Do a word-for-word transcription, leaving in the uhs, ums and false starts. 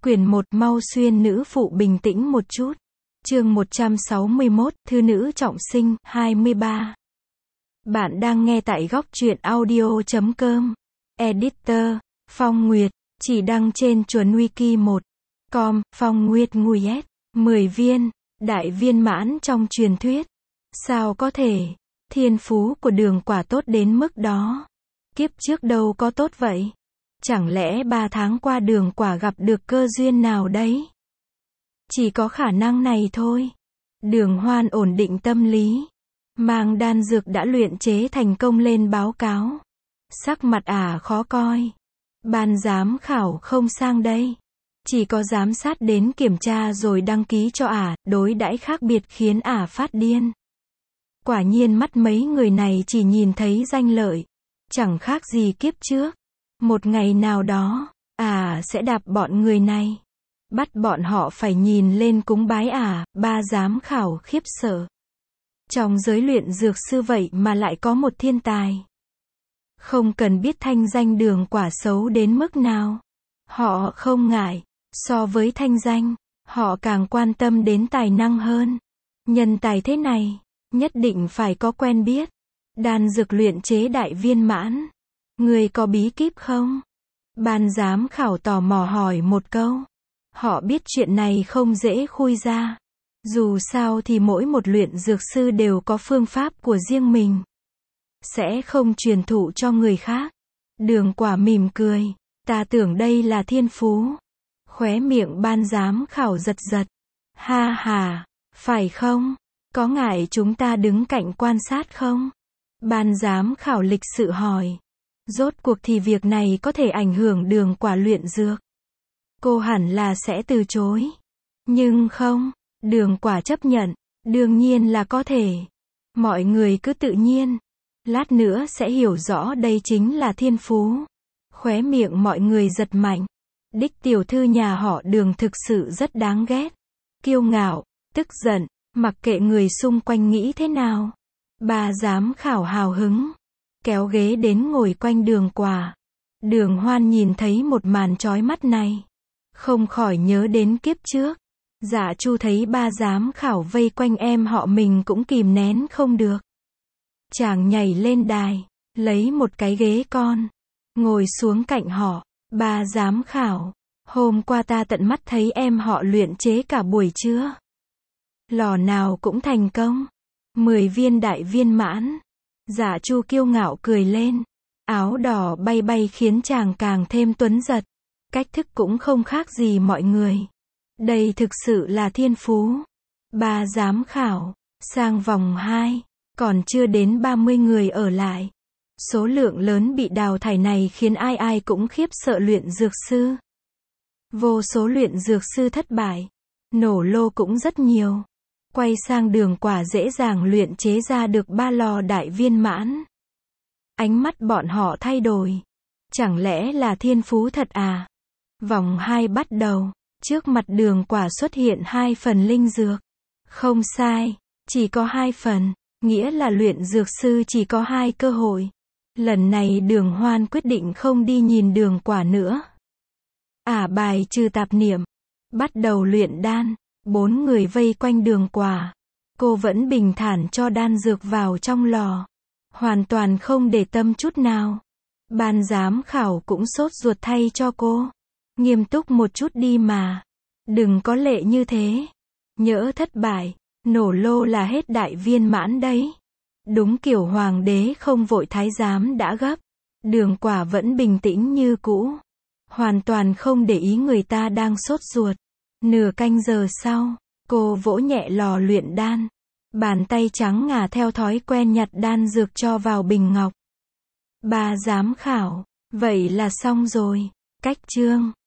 Quyển một Mau xuyên nữ phụ bình tĩnh một chút. Chương một trăm sáu mươi mốt, Thư nữ trọng sinh, hai mươi ba. Bạn đang nghe tại góc truyện audio chấm com. Editor, Phong Nguyệt, chỉ đăng trên chuẩn wiki một chấm com, Phong Nguyệt Nguyệt, mười viên, đại viên mãn trong truyền thuyết. Sao có thể, thiên phú của Đường Quả tốt đến mức đó. Kiếp trước đâu có tốt vậy. Chẳng lẽ ba tháng qua Đường Quả gặp được cơ duyên nào đấy? Chỉ có khả năng này thôi. Đường Hoan ổn định tâm lý. Mang đan dược đã luyện chế thành công lên báo cáo. Sắc mặt ả khó coi. Ban giám khảo không sang đây. Chỉ có giám sát đến kiểm tra rồi đăng ký cho ả, đối đãi khác biệt khiến ả phát điên. Quả nhiên mắt mấy người này chỉ nhìn thấy danh lợi. Chẳng khác gì kiếp trước. Một ngày nào đó, ả sẽ đạp bọn người này. Bắt bọn họ phải nhìn lên cúng bái ả, ba giám khảo khiếp sợ. Trong giới luyện dược sư vậy mà lại có một thiên tài. Không cần biết thanh danh Đường Quả xấu đến mức nào. Họ không ngại. So với thanh danh, họ càng quan tâm đến tài năng hơn. Nhân tài thế này, nhất định phải có quen biết. Đan dược luyện chế đại viên mãn. Người có bí kíp không? Ban giám khảo tò mò hỏi một câu. Họ biết chuyện này không dễ khui ra. Dù sao thì mỗi một luyện dược sư đều có phương pháp của riêng mình. Sẽ không truyền thụ cho người khác. Đường Quả mỉm cười. Ta tưởng đây là thiên phú. Khóe miệng ban giám khảo giật giật. Ha ha, phải không? Có ngại chúng ta đứng cạnh quan sát không? Ban giám khảo lịch sự hỏi. Rốt cuộc thì việc này có thể ảnh hưởng Đường Quả luyện dược. Cô hẳn là sẽ từ chối. Nhưng không, Đường Quả chấp nhận. Đương nhiên là có thể. Mọi người cứ tự nhiên. Lát nữa sẽ hiểu rõ đây chính là thiên phú. Khóe miệng mọi người giật mạnh. Đích tiểu thư nhà họ Đường thực sự rất đáng ghét. Kiêu ngạo, tức giận, mặc kệ người xung quanh nghĩ thế nào. Bà giám khảo hào hứng. Kéo ghế đến ngồi quanh Đường Quả. Đường Hoan nhìn thấy một màn chói mắt này. Không khỏi nhớ đến kiếp trước. Dạ Chu thấy ba giám khảo vây quanh em họ mình cũng kìm nén không được. Chàng nhảy lên đài. Lấy một cái ghế con. Ngồi xuống cạnh họ. Ba giám khảo. Hôm qua ta tận mắt thấy em họ luyện chế cả buổi trưa. Lò nào cũng thành công. Mười viên đại viên mãn. Dạ Chu kiêu ngạo cười lên. Áo đỏ bay bay khiến chàng càng thêm tuấn giật. Cách thức cũng không khác gì mọi người. Đây thực sự là thiên phú. Ba giám khảo. Sang vòng hai. Còn chưa đến ba mươi người ở lại. Số lượng lớn bị đào thải này khiến ai ai cũng khiếp sợ luyện dược sư. Vô số luyện dược sư thất bại. Nổ lô cũng rất nhiều. Quay sang Đường Quả dễ dàng luyện chế ra được ba lò đại viên mãn. Ánh mắt bọn họ thay đổi. Chẳng lẽ là thiên phú thật à? Vòng hai bắt đầu. Trước mặt Đường Quả xuất hiện hai phần linh dược. Không sai. Chỉ có hai phần. Nghĩa là luyện dược sư chỉ có hai cơ hội. Lần này Đường Hoan quyết định không đi nhìn Đường Quả nữa. Ả bài trừ tạp niệm. Bắt đầu luyện đan. Bốn người vây quanh Đường Quả. Cô vẫn bình thản cho đan dược vào trong lò. Hoàn toàn không để tâm chút nào. Ban giám khảo cũng sốt ruột thay cho cô. Nghiêm túc một chút đi mà. Đừng có lệ như thế. Nhỡ thất bại. Nổ lô là hết đại viên mãn đấy. Đúng kiểu hoàng đế không vội thái giám đã gấp. Đường Quả vẫn bình tĩnh như cũ. Hoàn toàn không để ý người ta đang sốt ruột. Nửa canh giờ sau, cô vỗ nhẹ lò luyện đan. Bàn tay trắng ngà theo thói quen nhặt đan dược cho vào bình ngọc. Ba giám khảo, vậy là xong rồi. Cách chương.